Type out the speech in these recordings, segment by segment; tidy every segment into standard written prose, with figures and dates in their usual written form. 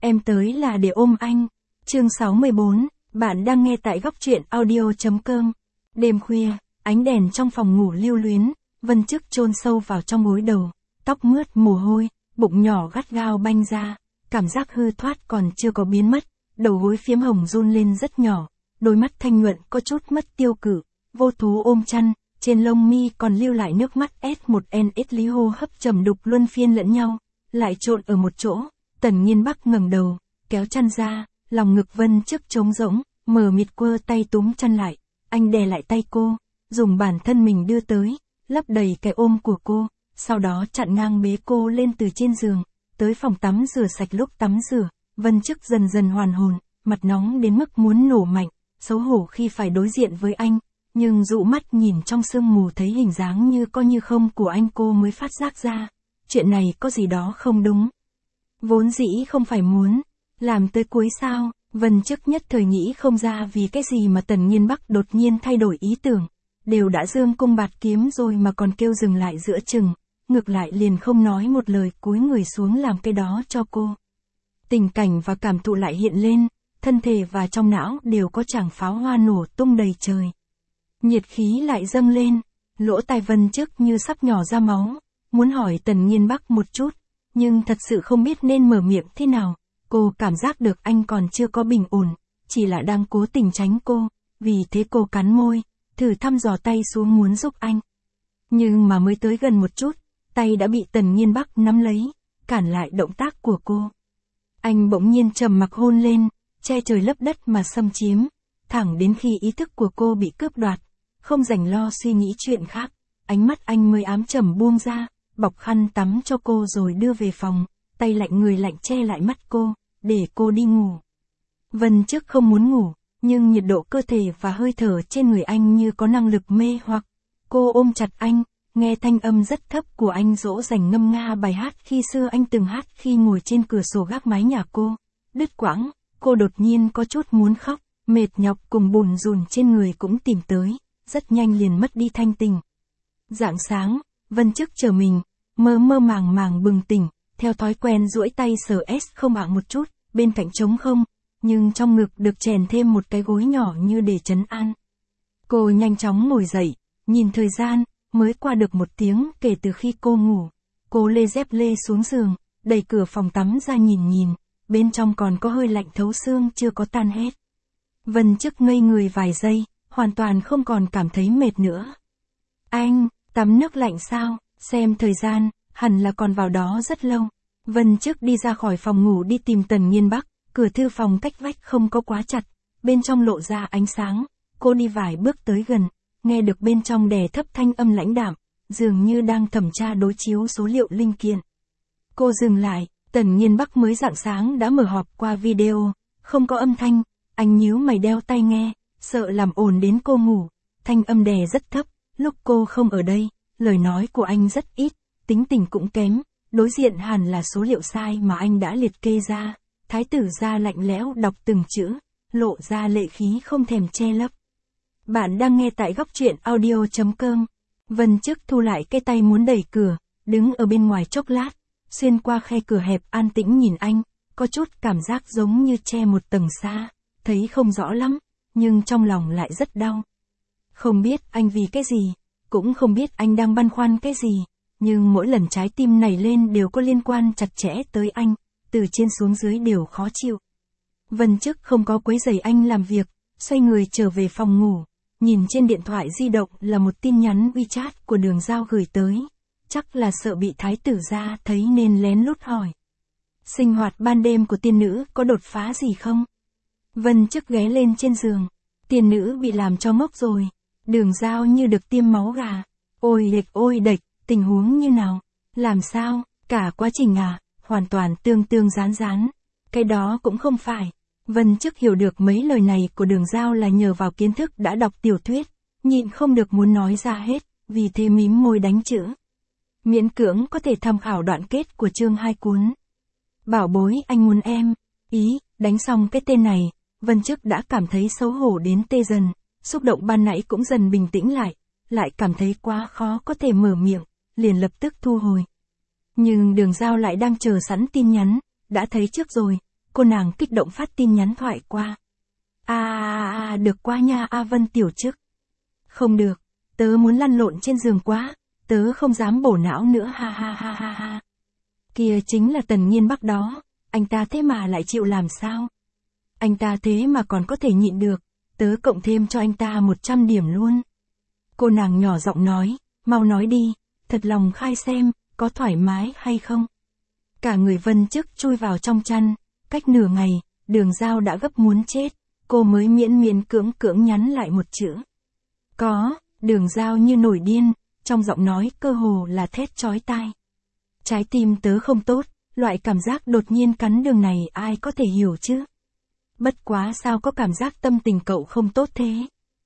Em tới là để ôm anh. Chương 64, bạn đang nghe tại góc truyện audio.com. Đêm khuya, ánh đèn trong phòng ngủ lưu luyến, Vân Chức chôn sâu vào trong gối đầu, tóc mướt mồ hôi, bụng nhỏ gắt gao banh ra, cảm giác hư thoát còn chưa có biến mất, đầu gối phiếm hồng run lên rất nhỏ, đôi mắt thanh nhuận có chút mất tiêu cự, vô thú ôm chăn, trên lông mi còn lưu lại nước mắt S1NS lý hô hấp trầm đục luân phiên lẫn nhau, lại trộn ở một chỗ. Tần Nghiên Bắc ngẩng đầu, kéo chăn ra, lòng ngực Vân Chức trống rỗng, mờ mịt quơ tay túm chăn lại, anh đè lại tay cô, dùng bản thân mình đưa tới, lấp đầy cái ôm của cô, sau đó chặn ngang bế cô lên từ trên giường, tới phòng tắm rửa sạch. Lúc tắm rửa, Vân Chức dần dần hoàn hồn, mặt nóng đến mức muốn nổ mạnh, xấu hổ khi phải đối diện với anh, nhưng dụ mắt nhìn trong sương mù thấy hình dáng như có như không của anh cô mới phát giác ra, chuyện này có gì đó không đúng. Vốn dĩ không phải muốn làm tới cuối sao, Vân Chức nhất thời nghĩ không ra vì cái gì mà Tần Nghiên Bắc đột nhiên thay đổi ý tưởng, đều đã dương cung bạt kiếm rồi mà còn kêu dừng lại giữa chừng, ngược lại liền không nói một lời cúi người xuống làm cái đó cho cô. Tình cảnh và cảm thụ lại hiện lên, thân thể và trong não đều có tràng pháo hoa nổ tung đầy trời. Nhiệt khí lại dâng lên, lỗ tai Vân Chức như sắp nhỏ ra máu, muốn hỏi Tần Nghiên Bắc một chút, nhưng thật sự không biết nên mở miệng thế nào. Cô cảm giác được anh còn chưa có bình ổn, chỉ là đang cố tình tránh cô, vì thế cô cắn môi, thử thăm dò tay xuống muốn giúp anh. Nhưng mà mới tới gần một chút, tay đã bị Tần Nghiên Bắc nắm lấy, cản lại động tác của cô. Anh bỗng nhiên trầm mặc hôn lên, che trời lấp đất mà xâm chiếm, thẳng đến khi ý thức của cô bị cướp đoạt, không rảnh lo suy nghĩ chuyện khác, ánh mắt anh mới ám trầm buông ra, bọc khăn tắm cho cô rồi đưa về phòng, tay lạnh người lạnh che lại mắt cô, để cô đi ngủ. Vân Chức không muốn ngủ, nhưng nhiệt độ cơ thể và hơi thở trên người anh như có năng lực mê hoặc. Cô ôm chặt anh, nghe thanh âm rất thấp của anh dỗ dành ngâm nga bài hát khi xưa anh từng hát khi ngồi trên cửa sổ gác mái nhà cô. Đứt quãng, cô đột nhiên có chút muốn khóc, mệt nhọc cùng bùn rùn trên người cũng tìm tới, rất nhanh liền mất đi thanh tình. Rạng sáng, Vân Chức chờ mình, mơ mơ màng màng bừng tỉnh, theo thói quen duỗi tay sờ không ạng một chút, bên cạnh trống không, nhưng trong ngực được chèn thêm một cái gối nhỏ như để trấn an. Cô nhanh chóng ngồi dậy, nhìn thời gian, mới qua được 1 tiếng kể từ khi cô ngủ. Cô lê dép lê xuống giường, đẩy cửa phòng tắm ra nhìn, bên trong còn có hơi lạnh thấu xương chưa có tan hết. Vân Chức ngây người vài giây, hoàn toàn không còn cảm thấy mệt nữa. Anh, tắm nước lạnh sao? Xem thời gian, hẳn là còn vào đó rất lâu. Vân Chức đi ra khỏi phòng ngủ đi tìm Tần Nghiên Bắc, cửa thư phòng cách vách không có quá chặt, bên trong lộ ra ánh sáng, cô đi vài bước tới gần, nghe được bên trong đè thấp thanh âm lãnh đạm, dường như đang thẩm tra đối chiếu số liệu linh kiện. Cô dừng lại, Tần Nghiên Bắc mới rạng sáng đã mở họp qua video, không có âm thanh, anh nhíu mày đeo tai nghe, sợ làm ồn đến cô ngủ, thanh âm đè rất thấp, lúc cô không ở đây, lời nói của anh rất ít, tính tình cũng kém. Đối diện hẳn là số liệu sai mà anh đã liệt kê ra. Thái tử ra lạnh lẽo đọc từng chữ, lộ ra lệ khí không thèm che lấp. Bạn đang nghe tại góc truyện audio.com. Vân Chức thu lại cái tay muốn đẩy cửa, đứng ở bên ngoài chốc lát, xuyên qua khe cửa hẹp an tĩnh nhìn anh, có chút cảm giác giống như che một tầng xa, thấy không rõ lắm, nhưng trong lòng lại rất đau. Không biết anh vì cái gì, cũng không biết anh đang băn khoăn cái gì. Nhưng mỗi lần trái tim nảy lên đều có liên quan chặt chẽ tới anh, từ trên xuống dưới đều khó chịu. Vân Chức không có quấy rầy anh làm việc, xoay người trở về phòng ngủ, nhìn trên điện thoại di động là một tin nhắn WeChat của Đường Giao gửi tới, chắc là sợ bị thái tử ra thấy nên lén lút hỏi. Sinh hoạt ban đêm của tiên nữ có đột phá gì không? Vân Chức ghé lên trên giường, tiên nữ bị làm cho ngốc rồi, Đường Giao như được tiêm máu gà, ôi đệch. Tình huống như nào? Làm sao? Cả quá trình hoàn toàn tương rán. Cái đó cũng không phải. Vân Chức hiểu được mấy lời này của Đường Giao là nhờ vào kiến thức đã đọc tiểu thuyết, nhịn không được muốn nói ra hết, vì thế mím môi đánh chữ. Miễn cưỡng có thể tham khảo đoạn kết của chương 2 cuốn. Bảo bối anh muốn em. Đánh xong cái tên này, Vân Chức đã cảm thấy xấu hổ đến tê dần, xúc động ban nãy cũng dần bình tĩnh lại cảm thấy quá khó có thể mở miệng, liền lập tức thu hồi. Nhưng Đường Giao lại đang chờ sẵn tin nhắn, đã thấy trước rồi, cô nàng kích động phát tin nhắn thoại qua. Được quá nha Vân tiểu chức. Không được, tớ muốn lăn lộn trên giường quá, tớ không dám bổ não nữa ha ha ha ha ha. Kia chính là Tần Nghiên Bắc đó, anh ta thế mà lại chịu làm sao? Anh ta thế mà còn có thể nhịn được, tớ cộng thêm cho anh ta 100 điểm luôn. Cô nàng nhỏ giọng nói, mau nói đi, thật lòng khai xem, có thoải mái hay không? Cả người Vân Chức chui vào trong chăn, cách nửa ngày, Đường Giao đã gấp muốn chết, cô mới miễn miễn cưỡng nhắn lại một chữ. Có, Đường Giao như nổi điên, trong giọng nói cơ hồ là thét chói tai. Trái tim tớ không tốt, loại cảm giác đột nhiên cắn đường này ai có thể hiểu chứ? Bất quá sao có cảm giác tâm tình cậu không tốt thế?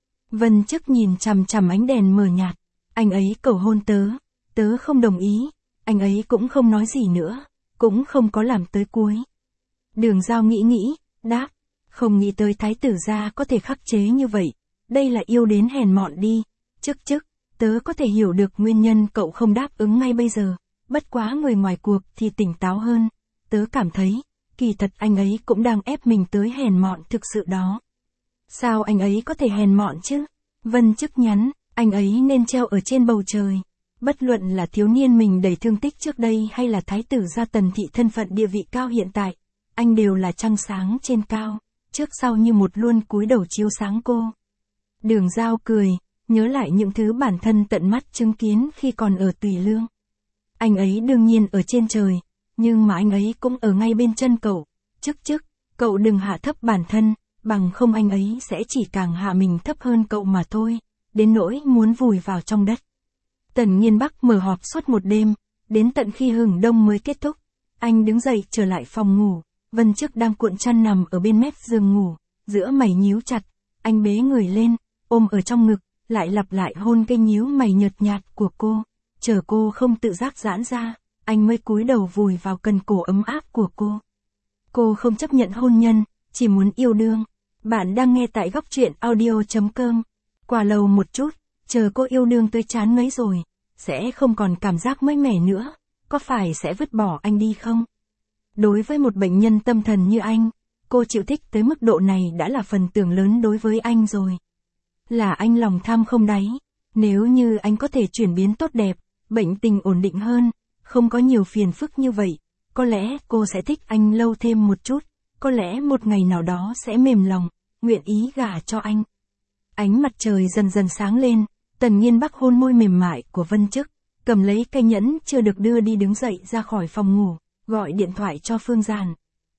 Vân Chức nhìn chằm chằm ánh đèn mờ nhạt, anh ấy cầu hôn tớ, tớ không đồng ý, anh ấy cũng không nói gì nữa, cũng không có làm tới cuối. Đường Giao nghĩ, đáp, không nghĩ tới thái tử gia có thể khắc chế như vậy, đây là yêu đến hèn mọn đi, chức, tớ có thể hiểu được nguyên nhân cậu không đáp ứng ngay bây giờ, bất quá người ngoài cuộc thì tỉnh táo hơn, tớ cảm thấy, kỳ thật anh ấy cũng đang ép mình tới hèn mọn thực sự đó. Sao anh ấy có thể hèn mọn chứ? Vân Chức nhắn, anh ấy nên treo ở trên bầu trời. Bất luận là thiếu niên mình đầy thương tích trước đây hay là thái tử gia Tần thị thân phận địa vị cao hiện tại, anh đều là trăng sáng trên cao, trước sau như một luôn cúi đầu chiếu sáng cô. Đường Giao cười, nhớ lại những thứ bản thân tận mắt chứng kiến khi còn ở Tùy Lương. Anh ấy đương nhiên ở trên trời, nhưng mà anh ấy cũng ở ngay bên chân cậu, chức, cậu đừng hạ thấp bản thân, bằng không anh ấy sẽ chỉ càng hạ mình thấp hơn cậu mà thôi, đến nỗi muốn vùi vào trong đất. Tần Nghiên Bắc mở họp suốt một đêm, đến tận khi hừng đông mới kết thúc. Anh đứng dậy trở lại phòng ngủ, Vân Chức đang cuộn chăn nằm ở bên mép giường ngủ, giữa mày nhíu chặt, anh bế người lên, ôm ở trong ngực, lại lặp lại hôn cái nhíu mày nhợt nhạt của cô, chờ cô không tự giác giãn ra, anh mới cúi đầu vùi vào cần cổ ấm áp của cô. Cô không chấp nhận hôn nhân, chỉ muốn yêu đương. Bạn đang nghe tại góc truyện audio.com. Qua lâu một chút, chờ cô yêu đương tới chán ngấy rồi, sẽ không còn cảm giác mới mẻ nữa, có phải sẽ vứt bỏ anh đi không? Đối với một bệnh nhân tâm thần như anh, cô chịu thích tới mức độ này đã là phần thưởng lớn đối với anh rồi. Là anh lòng tham không đáy, nếu như anh có thể chuyển biến tốt đẹp, bệnh tình ổn định hơn, không có nhiều phiền phức như vậy, có lẽ cô sẽ thích anh lâu thêm một chút, có lẽ một ngày nào đó sẽ mềm lòng, nguyện ý gả cho anh. Ánh mặt trời dần dần sáng lên, Tần Nghiên Bắc hôn môi mềm mại của Vân Chức, cầm lấy cây nhẫn chưa được đưa đi đứng dậy ra khỏi phòng ngủ, gọi điện thoại cho Phương Giản.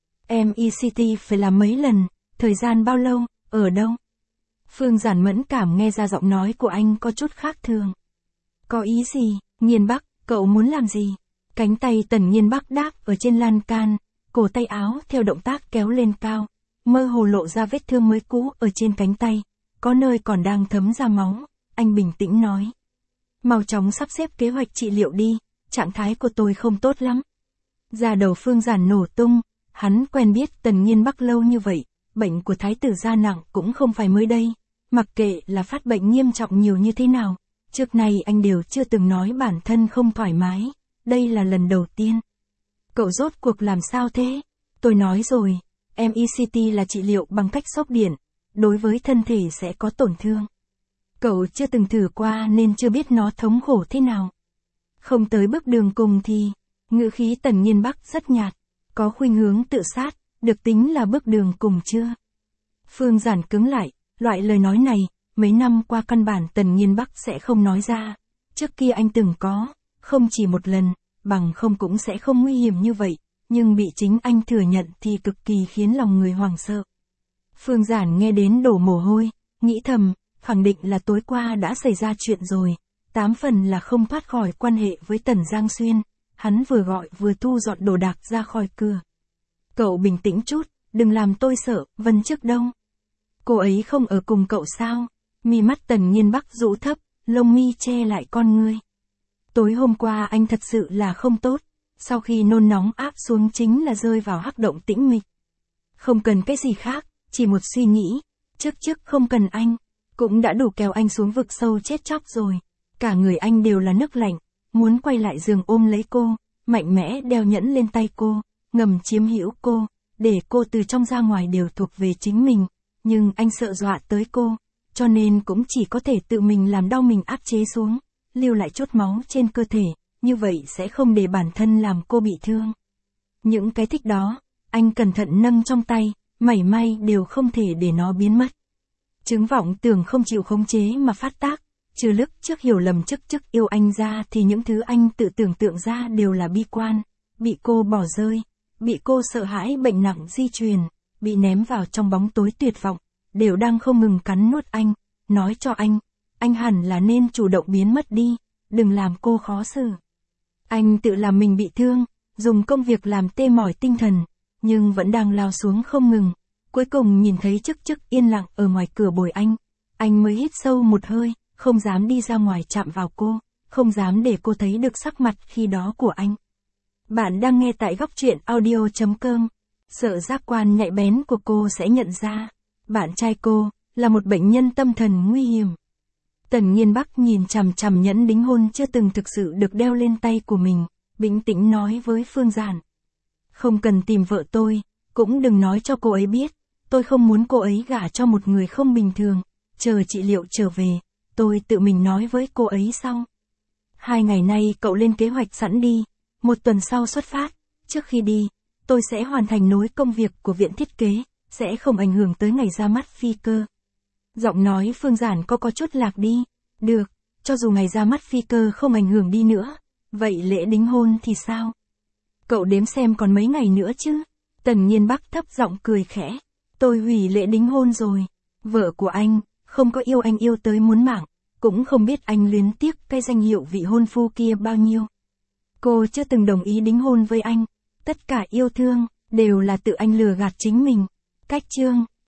MECT phải làm mấy lần, thời gian bao lâu, ở đâu? Phương Giản mẫn cảm nghe ra giọng nói của anh có chút khác thường. Có ý gì, Nghiên Bắc, cậu muốn làm gì? Cánh tay Tần Nghiên Bắc đáp ở trên lan can, cổ tay áo theo động tác kéo lên cao, mơ hồ lộ ra vết thương mới cũ ở trên cánh tay, có nơi còn đang thấm ra máu, anh bình tĩnh nói. Mau chóng sắp xếp kế hoạch trị liệu đi, trạng thái của tôi không tốt lắm. Da đầu Phương Giản nổ tung, hắn quen biết Tần Nghiên Bắc lâu như vậy, bệnh của thái tử gia nặng cũng không phải mới đây, mặc kệ là phát bệnh nghiêm trọng nhiều như thế nào, trước nay anh đều chưa từng nói bản thân không thoải mái, đây là lần đầu tiên. Cậu rốt cuộc làm sao thế? Tôi nói rồi, MECT là trị liệu bằng cách sốc điện, đối với thân thể sẽ có tổn thương. Cậu chưa từng thử qua nên chưa biết nó thống khổ thế nào. Không tới bước đường cùng thì, ngữ khí Tần Nghiên Bắc rất nhạt, có khuynh hướng tự sát, được tính là bước đường cùng chưa? Phương Giản cứng lại, loại lời nói này, mấy năm qua căn bản Tần Nghiên Bắc sẽ không nói ra, trước kia anh từng có, không chỉ một lần, bằng không cũng sẽ không nguy hiểm như vậy, nhưng bị chính anh thừa nhận thì cực kỳ khiến lòng người hoảng sợ. Phương Giản nghe đến đổ mồ hôi, nghĩ thầm, khẳng định là tối qua đã xảy ra chuyện rồi, 8 phần là không thoát khỏi quan hệ với Tần Giang Xuyên, hắn vừa gọi vừa thu dọn đồ đạc ra khỏi cửa. Cậu bình tĩnh chút, đừng làm tôi sợ, Vân Chức đâu? Cô ấy không ở cùng cậu sao? Mi mắt Tần Nghiên Bắc rũ thấp, lông mi che lại con ngươi. Tối hôm qua anh thật sự là không tốt, sau khi nôn nóng áp xuống chính là rơi vào hắc động tĩnh mịch. Không cần cái gì khác, chỉ một suy nghĩ, trước không cần anh, cũng đã đủ kéo anh xuống vực sâu chết chóc rồi. Cả người anh đều là nước lạnh, muốn quay lại giường ôm lấy cô, mạnh mẽ đeo nhẫn lên tay cô, ngầm chiếm hữu cô, để cô từ trong ra ngoài đều thuộc về chính mình, nhưng anh sợ dọa tới cô, cho nên cũng chỉ có thể tự mình làm đau mình áp chế xuống, lưu lại chốt máu trên cơ thể, như vậy sẽ không để bản thân làm cô bị thương. Những cái thích đó, anh cẩn thận nâng trong tay, mảy may đều không thể để nó biến mất. Chứng vọng tưởng không chịu khống chế mà phát tác, trừ lúc trước hiểu lầm chức yêu anh ra thì những thứ anh tự tưởng tượng ra đều là bi quan, bị cô bỏ rơi, bị cô sợ hãi bệnh nặng di truyền, bị ném vào trong bóng tối tuyệt vọng, đều đang không ngừng cắn nuốt anh, nói cho anh hẳn là nên chủ động biến mất đi, đừng làm cô khó xử. Anh tự làm mình bị thương, dùng công việc làm tê mỏi tinh thần, nhưng vẫn đang lao xuống không ngừng. Cuối cùng nhìn thấy chức yên lặng ở ngoài cửa bồi anh mới hít sâu một hơi, không dám đi ra ngoài chạm vào cô, không dám để cô thấy được sắc mặt khi đó của anh. Bạn đang nghe tại góc truyện audio.com. Sợ giác quan nhạy bén của cô sẽ nhận ra, bạn trai cô là một bệnh nhân tâm thần nguy hiểm. Tần Nghiên Bắc nhìn chằm chằm nhẫn đính hôn chưa từng thực sự được đeo lên tay của mình, bình tĩnh nói với Phương Giản. Không cần tìm vợ tôi, cũng đừng nói cho cô ấy biết, tôi không muốn cô ấy gả cho một người không bình thường, chờ trị liệu trở về, tôi tự mình nói với cô ấy sau. 2 ngày nay cậu lên kế hoạch sẵn đi, 1 tuần sau xuất phát, trước khi đi, tôi sẽ hoàn thành nối công việc của viện thiết kế, sẽ không ảnh hưởng tới ngày ra mắt phi cơ. Giọng nói Phương Giản có chút lạc đi, được, cho dù ngày ra mắt phi cơ không ảnh hưởng đi nữa, vậy lễ đính hôn thì sao? Cậu đếm xem còn mấy ngày nữa chứ? Tần Nghiên Bắc thấp giọng cười khẽ, tôi hủy lễ đính hôn rồi, vợ của anh, không có yêu anh yêu tới muốn mạng, cũng không biết anh luyến tiếc cái danh hiệu vị hôn phu kia bao nhiêu. Cô chưa từng đồng ý đính hôn với anh, tất cả yêu thương, đều là tự anh lừa gạt chính mình. Cách chương